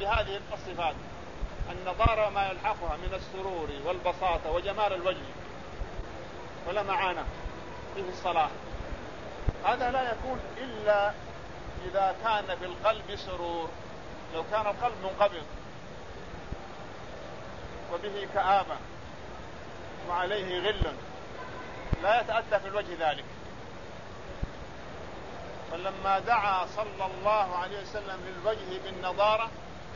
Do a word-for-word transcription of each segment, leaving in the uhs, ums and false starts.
بهذه الصفات النضارة ما يلحقها من السرور والبساطة وجمال الوجه ولمعانة في الصلاة، هذا لا يكون إلا إذا كان في القلب سرور. لو كان القلب منقبض وبه كآبة وعليه غل لا يتأتى في الوجه ذلك. فلما دعا صلى الله عليه وسلم للوجه بالنضارة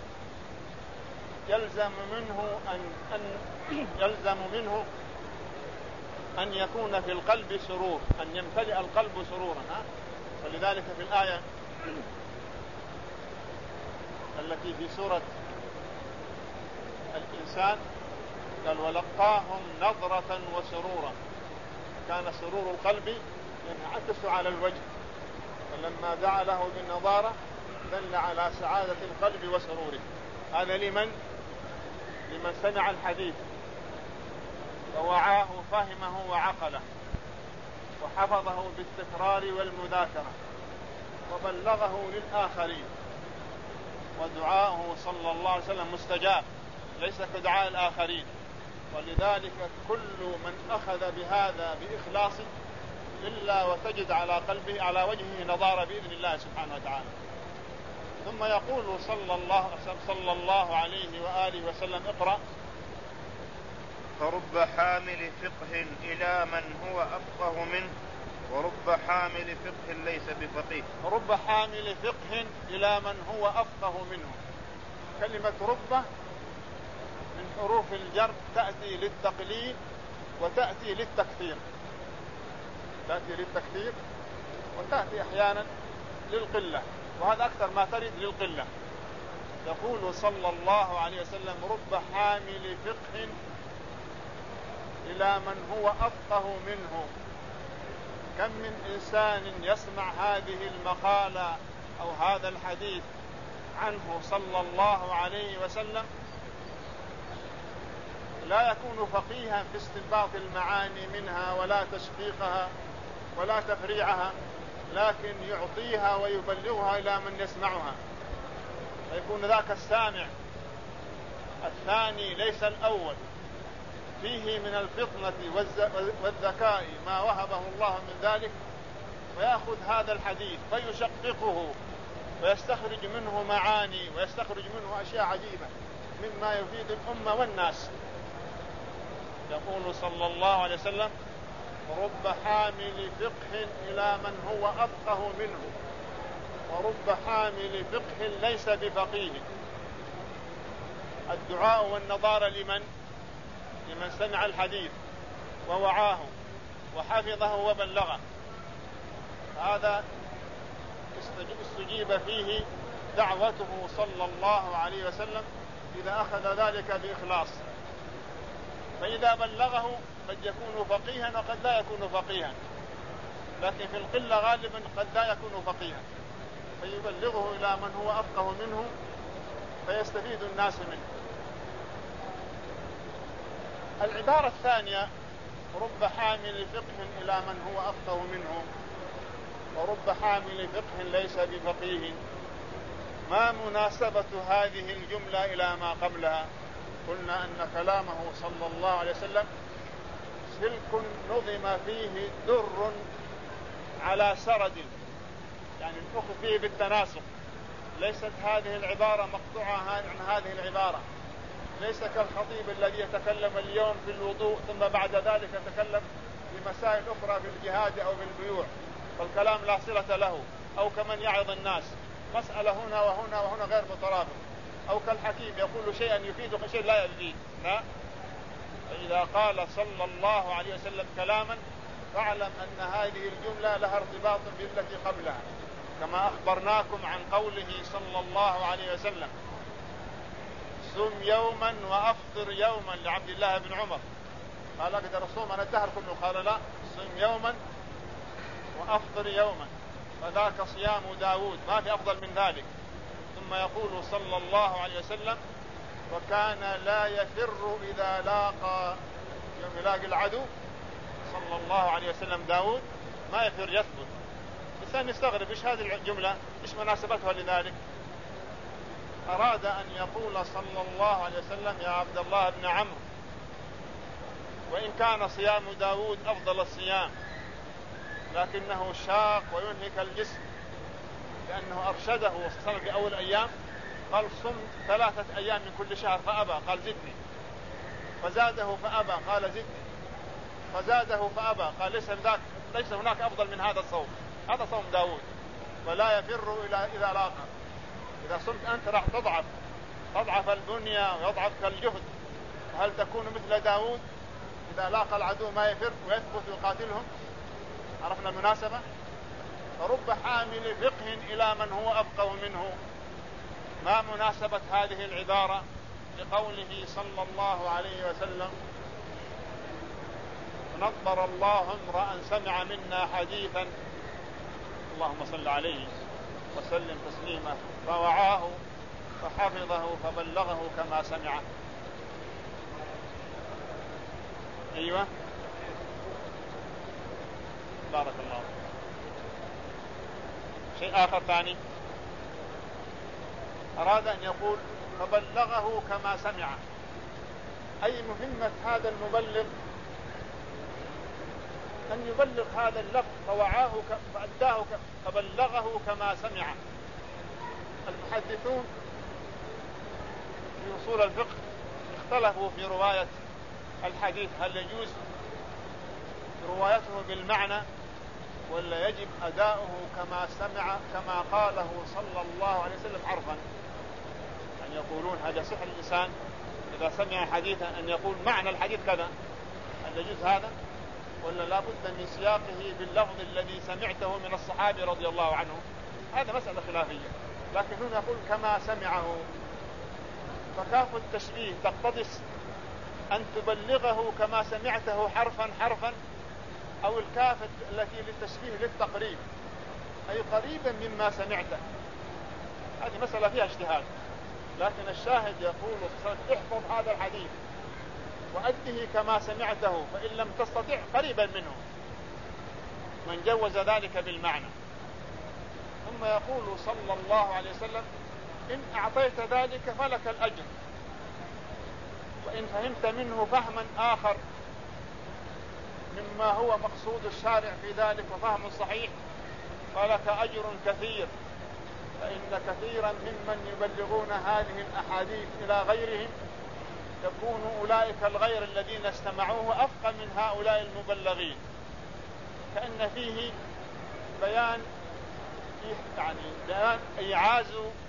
يلزم منه أن, أن يلزم منه أن يكون في القلب سرور، أن يمتلئ القلب سرورا. ولذلك في الآية التي في سورة الإنسان قال ولقاهم نظرة وسرورا، كان سرور القلب ينعكس على الوجه، فلما دعا له بالنظارة دل على سعادة القلب وسروره. هذا لمن لمن سمع الحديث ووعاه فهمه وعقله وحفظه بالتكرار والمذاكرة وبلغه للآخرين. ودعاءه صلى الله عليه وسلم مستجاب ليس كدعاء الآخرين. ولذلك كل من أخذ بهذا بإخلاص إلا وتجد على قلبه على وجهه نضارة بإذن الله سبحانه وتعالى. ثم يقول صلى الله, صلى الله عليه وآله وسلم اقرأ. فرب حامل فقه إلى من هو أفقه منه ورب حامل فقه ليس بفقيه. رب حامل فقه إلى من هو أفقه منه. كلمة رب من حروف الجر تأتي للتقليل وتأتي للتكثير، تأتي للتكثير وتأتي أحيانا للقلة، وهذا أكثر ما ترد للقلة. يقول صلى الله عليه وسلم رب حامل فقه إلى من هو أفقه منه. كم من إنسان يسمع هذه المقالة أو هذا الحديث عنه صلى الله عليه وسلم لا يكون فقيها في استنباط المعاني منها ولا تشقيقها ولا تفريعها، لكن يعطيها ويبلغها إلى من يسمعها، فيكون ذاك السامع الثاني ليس الأول، فيه من الفطنة والذكاء ما وهبه الله من ذلك، ويأخذ هذا الحديث فيشققه ويستخرج منه معاني ويستخرج منه أشياء عجيبة مما يفيد الأمة والناس. يقول صلى الله عليه وسلم رب حامل فقه إلى من هو أفقه منه ورب حامل فقه ليس بفقيه. الدعاء والنظارة لمن؟ لمن سمع الحديث ووعاه وحفظه وبلغه، هذا استجيب فيه دعوته صلى الله عليه وسلم إذا أخذ ذلك بإخلاص. فإذا بلغه قد يكون فقيها وقد لا يكون فقيها، لكن في القلة غالبا قد لا يكون فقيها، فيبلغه إلى من هو أفقه منه فيستفيد الناس منه. العبارة الثانية رب حامل فقه إلى من هو أفقه منه ورب حامل فقه ليس بفقيه. ما مناسبة هذه الجملة إلى ما قبلها؟ قلنا أن كلامه صلى الله عليه وسلم سلك نظم فيه در على سرد، يعني الأخذ فيه بالتناسق، ليست هذه العبارة مقطوعة عن هذه العبارة، ليس كالخطيب الذي يتكلم اليوم في الوضوء ثم بعد ذلك يتكلم في مسائل أخرى في الجهاد أو في البيوع فالكلام لا صلة له، أو كمن يعظ الناس مسألة هنا وهنا وهنا غير مترابط، أو كالحكيم يقول شيئا يفيد وشيء لا يفيد. لا، فإذا قال صلى الله عليه وسلم كلاما فاعلم أن هذه الجملة لها ارتباط بالتي قبلها، كما أخبرناكم عن قوله صلى الله عليه وسلم صم يوما وأفطر يوما لعبد الله بن عمر، قال أقدر أصوم أنا الدهر كله؟ قال لا، صم يوما وأفطر يوما، فذاك صيام داود، ما في أفضل من ذلك. ثم يقول صلى الله عليه وسلم وكان لا يفر إذا لاقى يوم يلاقي العدو صلى الله عليه وسلم داود ما يفر يثبت. الإنسان يستغرب إيش هذه الجملة، إيش مناسبتها لذلك؟ أراد أن يقول صلى الله عليه وسلم يا عبد الله بن عمرو، وإن كان صيام داود أفضل الصيام لكنه شاق وينهك الجسم، لأنه أرشده وصل في أول أيام قال صم ثلاثة أيام من كل شهر فأبى، قال زدني، فزاده فأبى قال زدني، فزاده فأبى قال ليس هناك ليس هناك أفضل من هذا الصوم، هذا صوم داود، ولا يفر إلى إذا لاقى. إذا صمت أنت راح تضعف تضعف البنية ويضعفك الجهد، هل تكون مثل داود إذا لاقى العدو ما يفر ويثبت ويقاتلهم؟ عرفنا المناسبة. فرب حامل فقه إلى من هو أفقه منه. ما مناسبة هذه العبارة لقوله صلى الله عليه وسلم نظر الله امرأ سمع منا حديثا، اللهم صل عليه وسلم تسليما، فوعاه فحفظه فبلغه كما سمعه. أيوة بارك الله. شيء آخر ثاني أراد أن يقول فبلغه كما سمعه، أي مهمة هذا المبلغ أن يبلغ هذا اللفظ فوعاه فأداه فبلغه كما سمعه. المحدثون في أصول الفقه اختلفوا في رواية الحديث، هل يجوز روايته بالمعنى ولا يجب أداؤه كما سمع كما قاله صلى الله عليه وسلم حرفا. أن يقولون هذا صح الإنسان إذا سمع حديثا أن يقول معنى الحديث كذا، هل يجوز هذا ولا لا بد من سياقه باللفظ الذي سمعته من الصحابي رضي الله عنه؟ هذا مسألة خلافية، لكن هنا يقول كما سمعه، فكاف التشبيه تقتضي أن تبلغه كما سمعته حرفا حرفا، أو الكاف التي للتشبيه للتقريب أي قريبا مما سمعته. هذه مسألة فيها اجتهاد، لكن الشاهد يقول احفظ هذا الحديث وأده كما سمعته، فإن لم تستطع قريبا منه، من جوز ذلك بالمعنى. ثم يقول صلى الله عليه وسلم إن أعطيت ذلك فلك الأجر، وإن فهمت منه فهما آخر مما هو مقصود الشارع في ذلك وفهم صحيح فلك أجر كثير، فإن كثيرا ممن يبلغون هذه الأحاديث إلى غيرهم يكون أولئك الغير الذين استمعوه أفقه من هؤلاء المبلغين، كأن فيه بيان يعني بيان إيعاز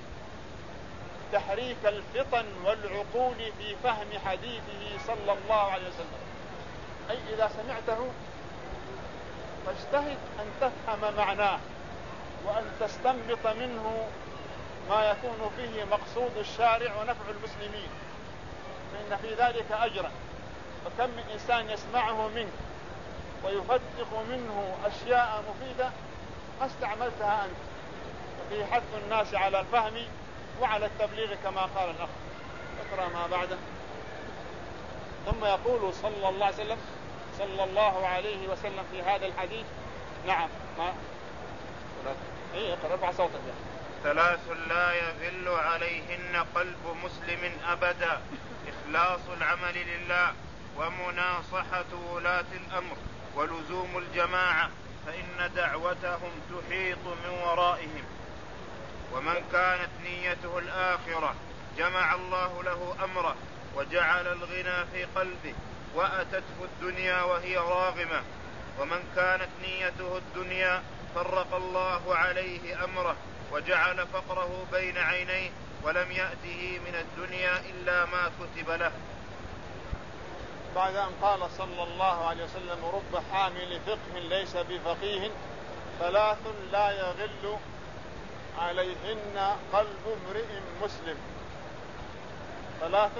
تحريك الفطن والعقول في فهم حديثه صلى الله عليه وسلم. أي إذا سمعته فاجتهد أن تفهم معناه وأن تستنبط منه ما يكون فيه مقصود الشارع ونفع المسلمين، فإن في ذلك أجرا. فكم من إنسان يسمعه منك ويفتق منه أشياء مفيدة ما استعملتها أنت، ففي حث الناس على الفهم وعلى التبليغ كما قال الأخ. اقرأ ما بعده. ثم يقول صلى الله عليه وسلم صلى الله عليه وسلم في هذا الحديث نعم ما ايه اقرأ ارفع صوتك يعني. ثلاث لا يغل عليهن قلب مسلم أبدا: إخلاص العمل لله، ومناصحة ولاة الأمر، ولزوم الجماعة، فإن دعوتهم تحيط من ورائهم. ومن كانت نيته الآخرة جمع الله له أمره وجعل الغنى في قلبه، وأتته الدنيا وهي راغمة. ومن كانت نيته الدنيا فرق الله عليه أمره وجعل فقره بين عينيه، ولم يأته من الدنيا إلا ما كتب له. بعد أن قال صلى الله عليه وسلم رب حامل فقه ليس بفقيه، ثلاث لا يغل عليهن قلب امرئ مسلم. ثلاث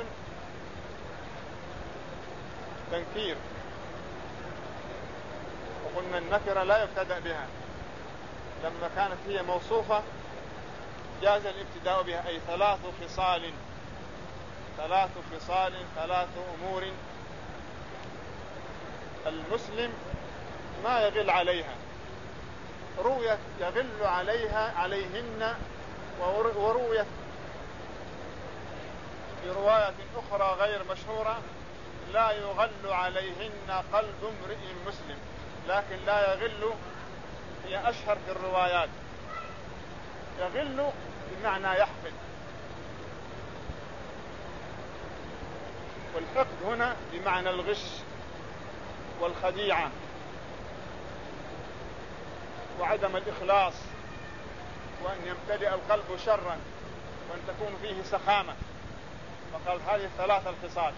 تنكير، وقلنا النكرة لا يبتدأ بها، لما كانت هي موصوفة جاز الابتداء بها، أي ثلاث خصال ثلاث خصال ثلاث أمور المسلم ما يغل عليها. رويت يغل عليها عليهن، ورويت في رواية أخرى غير مشهورة: لا يغل عليهن قلب امرئ مسلم، لكن لا يغل هي أشهر في الروايات. يغل بمعنى يحقد، والحقد هنا بمعنى الغش والخديعة وعدم الإخلاص، وأن يمتلئ القلب شرا، وأن تكون فيه سخامة. فقال هذه ثلاثة الخصال.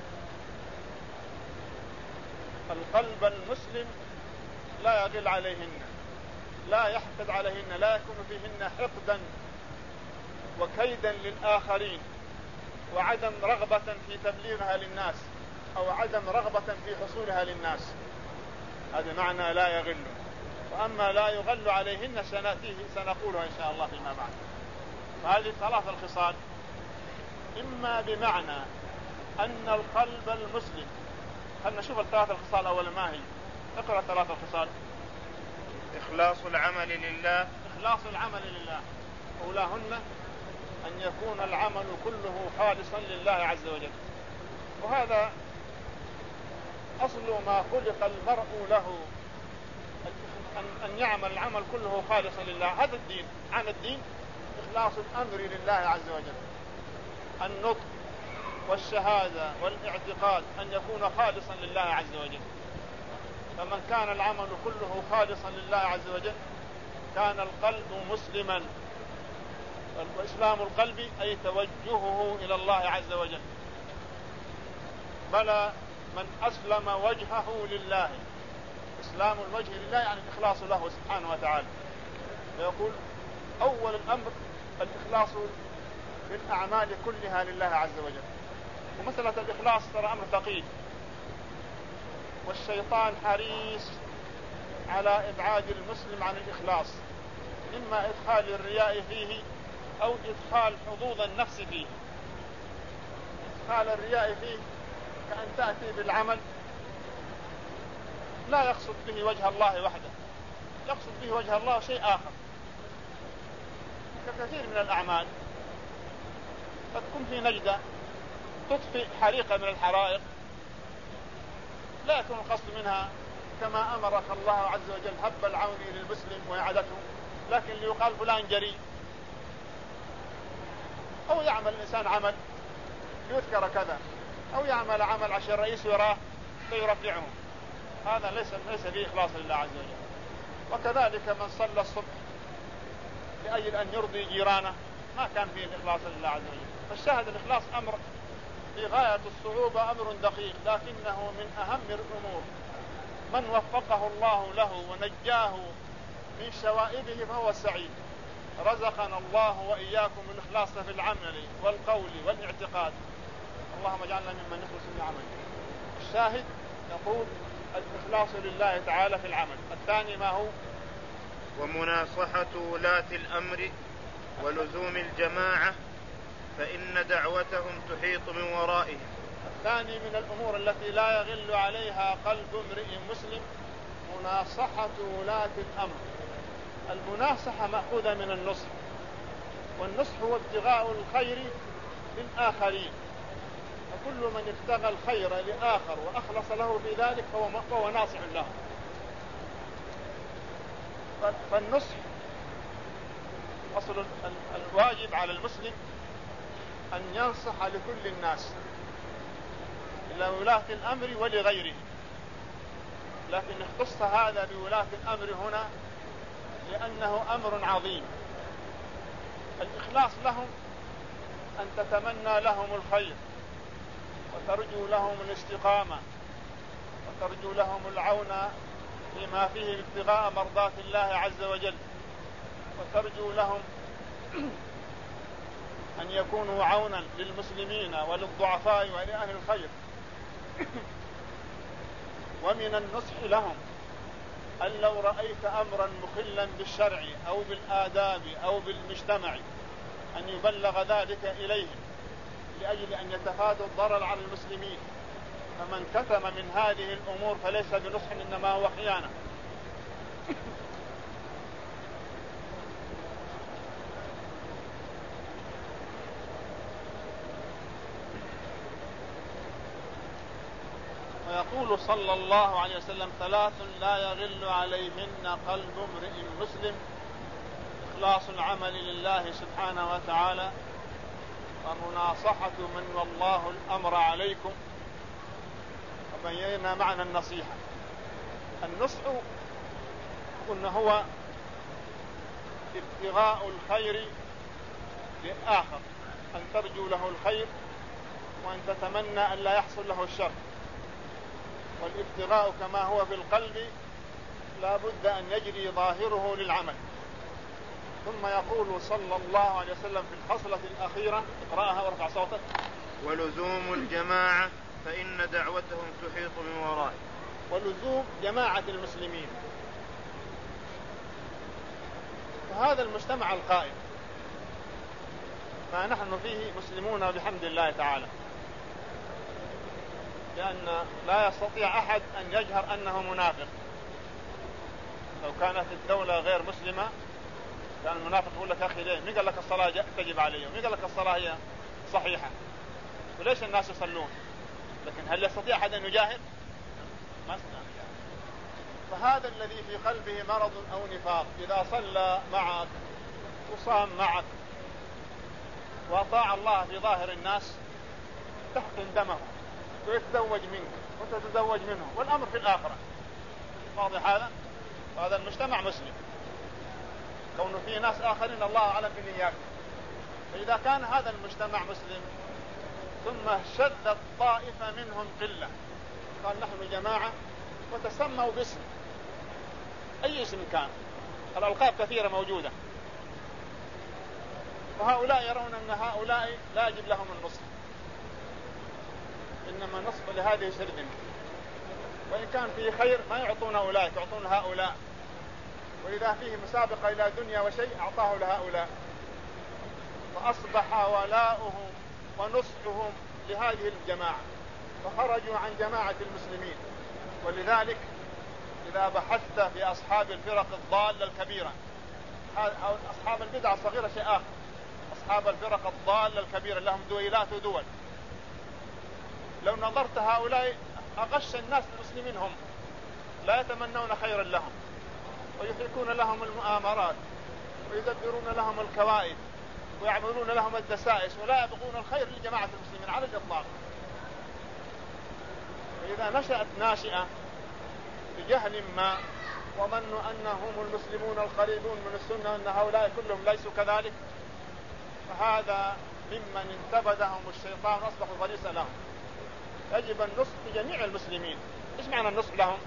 القلب المسلم لا يغل عليهن، لا يحقد عليهن، لا يكون فيهن حقدا وكيدا للآخرين وعدم رغبة في تبليغها للناس أو عدم رغبة في حصولها للناس. هذا معنى لا يغل. وأما لا يغل عليهن سنأتيه سنقولها إن شاء الله فيما بعد. فهذه ثلاث الخصال: إما بمعنى أن القلب المسلم، خلنا نشوف الثلاث الخصال أولا ما هي. اقرأ ثلاث الخصال. إخلاص العمل لله. إخلاص العمل لله، أولاهن أن يكون العمل كله خالصا لله عز وجل، وهذا أصل ما خلق المرء له، أن يعمل العمل كله خالصا لله. هذا الدين. عن الدين إخلاص الأمر لله عز وجل، النطق والشهادة والاعتقاد أن يكون خالصا لله عز وجل. فمن كان العمل كله خالصا لله عز وجل كان القلب مسلما. وإسلام القلب أي توجهه إلى الله عز وجل. بلى من أسلم وجهه لله. إسلام الوجه لله يعني الإخلاص له سبحانه وتعالى. فيقول أول الأمر الإخلاص بالأعمال كلها لله عز وجل. ومسألة الإخلاص ترى أمر ثقيل، والشيطان حريص على إبعاد المسلم عن الإخلاص، إما إدخال الرياء فيه أو إدخال حظوظ النفس فيه. إدخال الرياء فيه كأن تأتي بالعمل لا يقصد به وجه الله وحده، يقصد به وجه الله شيء آخر، ككثير من الأعمال. فتكون في نجدة تطفئ حريقة من الحرائق، لا يكون القصد منها كما أمرك الله عز وجل هب العون للمسلم وإعادته، لكن ليقال فلان جريء. أو يعمل الإنسان عمل يذكر كذا، أو يعمل عمل عشان الرئيس يراه فيرفعه، هذا ليس ليس فيه إخلاص لله عز وجل. وكذلك من صلى الصبح لأجل أن يرضي جيرانه ما كان فيه الإخلاص لله عز وجل. فالشاهد الإخلاص أمر في غاية الصعوبة، أمر دقيق، لكنه من أهم الأمور. من وفقه الله له ونجاه من شوائبه فهو السعيد. رزقنا الله وإياكم الإخلاص في العمل والقول والاعتقاد. اللهم اجعلنا ممن يخلص في العمل. الشاهد يقول الإخلاص لله تعالى في العمل. الثاني ما هو؟ ومناصحة ولاة الأمر ولزوم الجماعة، فإن دعوتهم تحيط من ورائهم. الثاني من الأمور التي لا يغل عليها قلب امرئ مسلم مناصحة ولاة الأمر. المناصحة مأخوذة من النصح، والنصح هو ابتغاء الخير للآخرين، فكل من ابتغى الخير لآخر وأخلص له في ذلك فهو ناصح له. فالنصح أصل الواجب على المسلم أن ينصح لكل الناس، إلى ولاة الأمر ولغيره، لكن اختص هذا بولاة الأمر هنا لأنه أمر عظيم. الإخلاص لهم أن تتمنى لهم الخير وترجو لهم الاستقامة وترجو لهم العون فيما فيه ابتغاء مرضات الله عز وجل، وترجو لهم أن يكونوا عونا للمسلمين وللضعفاء ولأهل الخير. ومن النصح لهم أن لو رأيت أمرا مخلا بالشرع أو بالآداب أو بالمجتمع أن يبلغ ذلك إليهم لأجل أن يتفادوا الضرر على المسلمين. فمن كتم من هذه الأمور فليس بنصح، إنما هو خيانة. ويقول صلى الله عليه وسلم: ثلاث لا يغل عليهن قلب امرئ مسلم: إخلاص العمل لله سبحانه وتعالى، ومناصحة من والله الأمر عليكم. وبينا معنى النصيحة. النصح قلنا هو ابتغاء الخير للآخر، أن ترجو له الخير وأن تتمنى أن لا يحصل له الشر. والابتغاء كما هو في القلب لا بد أن يجري ظاهره للعمل. ثم يقول صلى الله عليه وسلم في الفصلة الأخيرة: اقرأها وارفع صوتك. ولزوم الجماعة فإن دعوتهم تحيط من ورائه. ولزوم جماعة المسلمين. فهذا المجتمع القائم ما نحن فيه مسلمون بحمد الله تعالى، لأن لا يستطيع أحد أن يجهر أنه منافق. لو كانت الدولة غير مسلمة كان المنافق يقول لك: أخي ليه؟ مين قال لك الصلاة تجب عليهم؟ مين قال لك الصلاة هي صحيحة؟ وليش الناس يصلون؟ لكن هل يستطيع أحد أن يجاهر؟ ما يستطيع. فهذا الذي في قلبه مرض أو نفاق إذا صلى معك وصام معك وأطاع الله في ظاهر الناس تحقن دمه ويتزوج منك وانت تتزوج منه، والأمر في الآخرة. واضح هذا؟ وهذا المجتمع مسلم، كونه فيه ناس آخرين الله أعلم بنياتهم. فإذا كان هذا المجتمع مسلم ثم شذت طائفة منهم قلة قال: نحن جماعة، وتسموا باسم أي اسم كان، الألقاب كثيرة موجودة، وهؤلاء يرون أن هؤلاء لا يجب لهم النصف، إنما النصف لهذه شرذمة، وإن كان فيه خير ما يعطون أولئك، يعطون هؤلاء، وإذا فيه مسابقة إلى دنيا وشيء أعطاه لهؤلاء. فأصبح ولاؤهم ونصحهم لهذه الجماعة، فخرجوا عن جماعة المسلمين. ولذلك إذا بحثت في أصحاب الفرق الضالة الكبيرة، أو أصحاب البدع الصغيرة شيء آخر، أصحاب الفرق الضالة الكبيرة لهم دويلات ودول، لو نظرت هؤلاء أغش الناس المسلمين هم، لا يتمنون خيرا لهم، ويحركون لهم المؤامرات، ويدبرون لهم الكوائد، ويعملون لهم الدسائس، ولا يبغون الخير لجماعة المسلمين على الإطلاق. فإذا نشأت ناشئة بجهل ما وظنوا أنهم المسلمون القريبون من السنة أن هؤلاء كلهم ليسوا كذلك، فهذا ممن انتبذهم الشيطان أصبحوا فريسا لهم. يجب النصح لجميع المسلمين. إيش معنى النصح لهم؟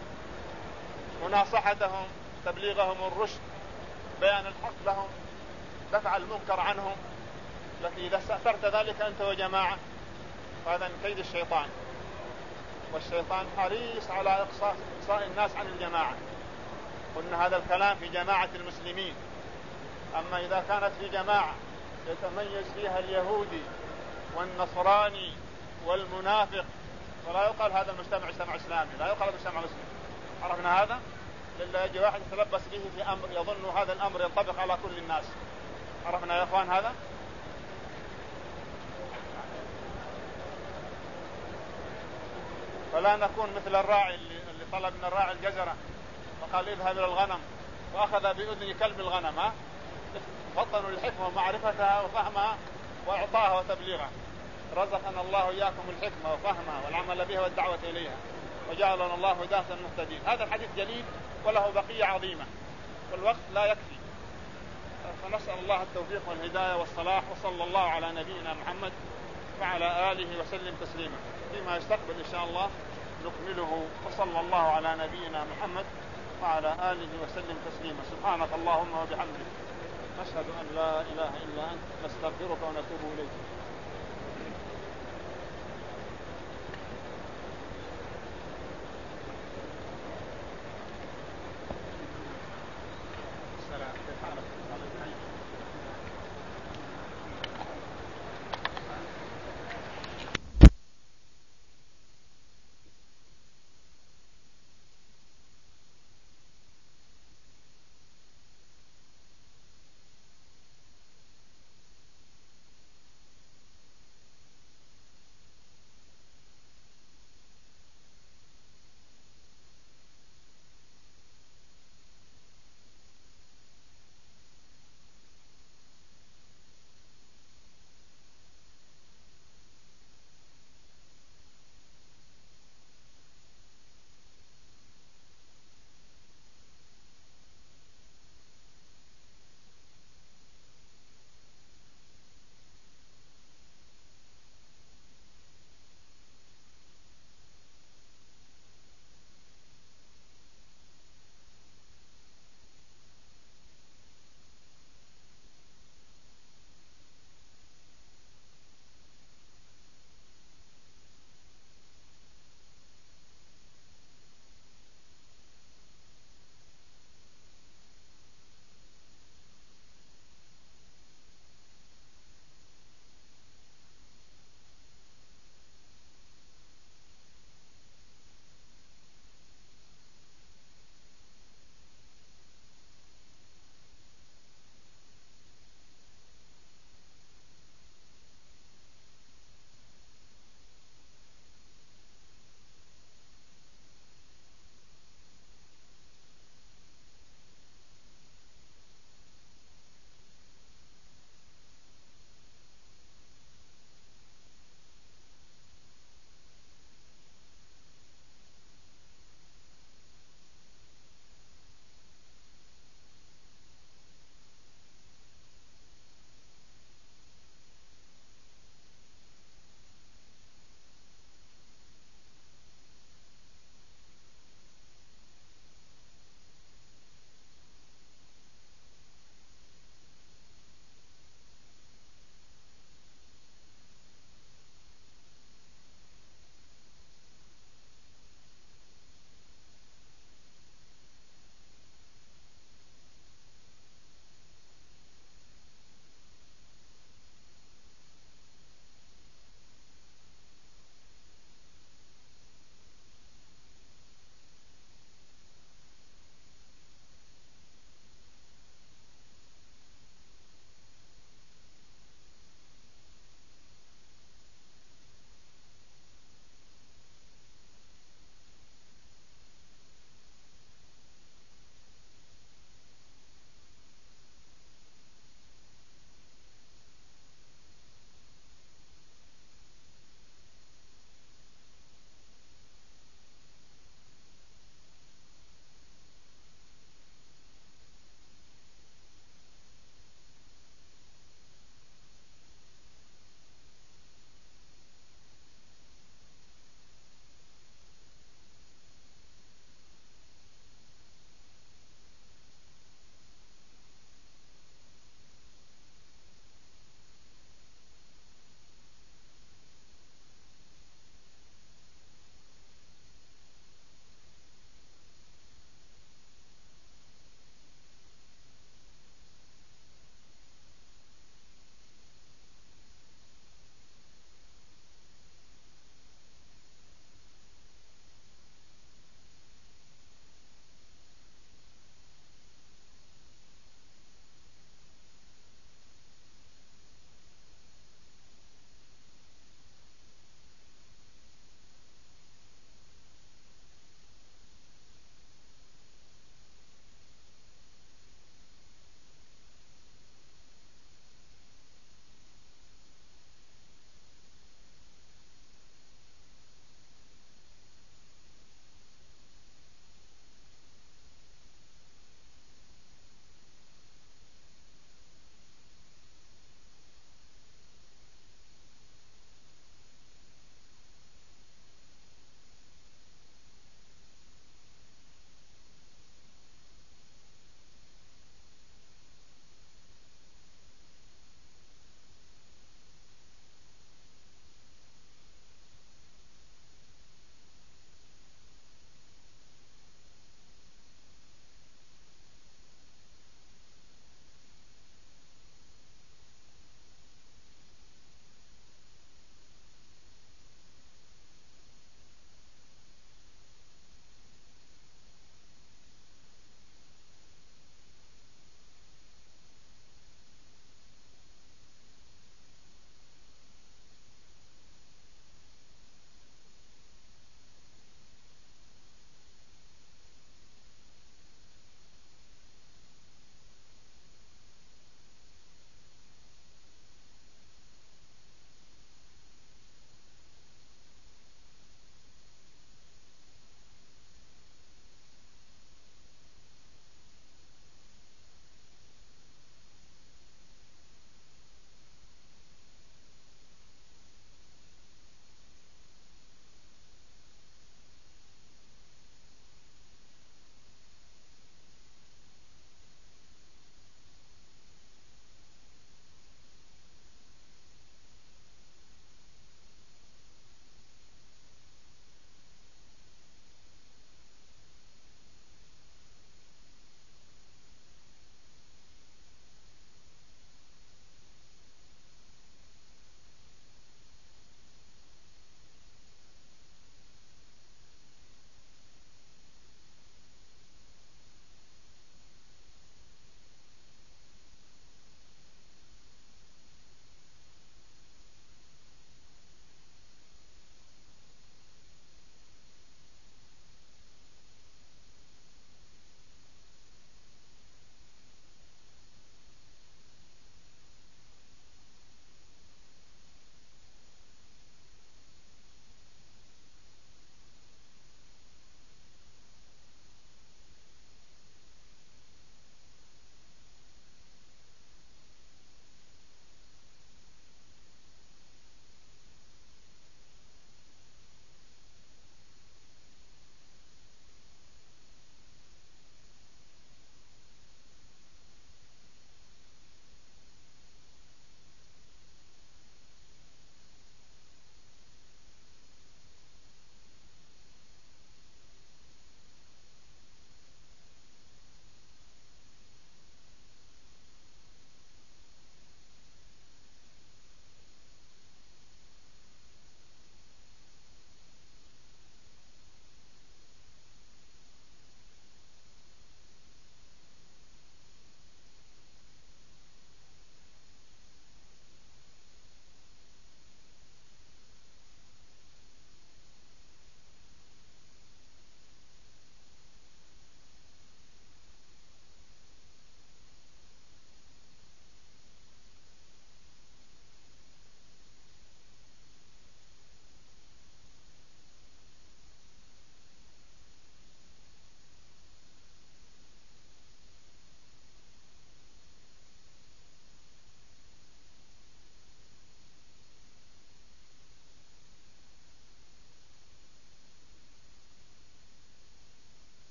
مناصحتهم، تبليغهم الرشد، بيان الحق لهم، دفع المنكر عنهم. لكن إذا استأثرت ذلك أنت وجماعة فهذا من كيد الشيطان، والشيطان حريص على إقصاء الناس عن الجماعة. قلنا هذا الكلام في جماعة المسلمين. أما إذا كانت في جماعة يتميز فيها اليهودي والنصراني والمنافق فلا يقال هذا المجتمع مجتمع إسلامي، لا يقال هذا مجتمع مسلم. عرفنا هذا؟ لأن يجي واحد يتلبس به في أمر يظن هذا الأمر ينطبق على كل الناس. عرفنا يا أخوان هذا؟ فلا نكون مثل الراعي اللي طلب من الراعي الجزرة وقال: اذهب إلى الغنم، وأخذ بأذن كلب الغنم، ها؟ فطنوا الحكمة ومعرفتها وفهمها وإعطاها وتبليغها. رزقنا الله إياكم الحكمة وفهمها والعمل بها والدعوة إليها، وجعلنا الله هداة المهتدين. هذا الحديث جليل وله بقية عظيمة، والوقت لا يكفي، فنسأل الله التوفيق والهداية والصلاح. وصلى الله على نبينا محمد وعلى آله وسلم تسليما. فيما يستقبل إن شاء الله نكمله. وصلى الله على نبينا محمد وعلى آله وسلم تسليما. سبحانك اللهم وبحمدك، نشهد أن لا إله إلا أنت، نستغفرك ونتوب إليك.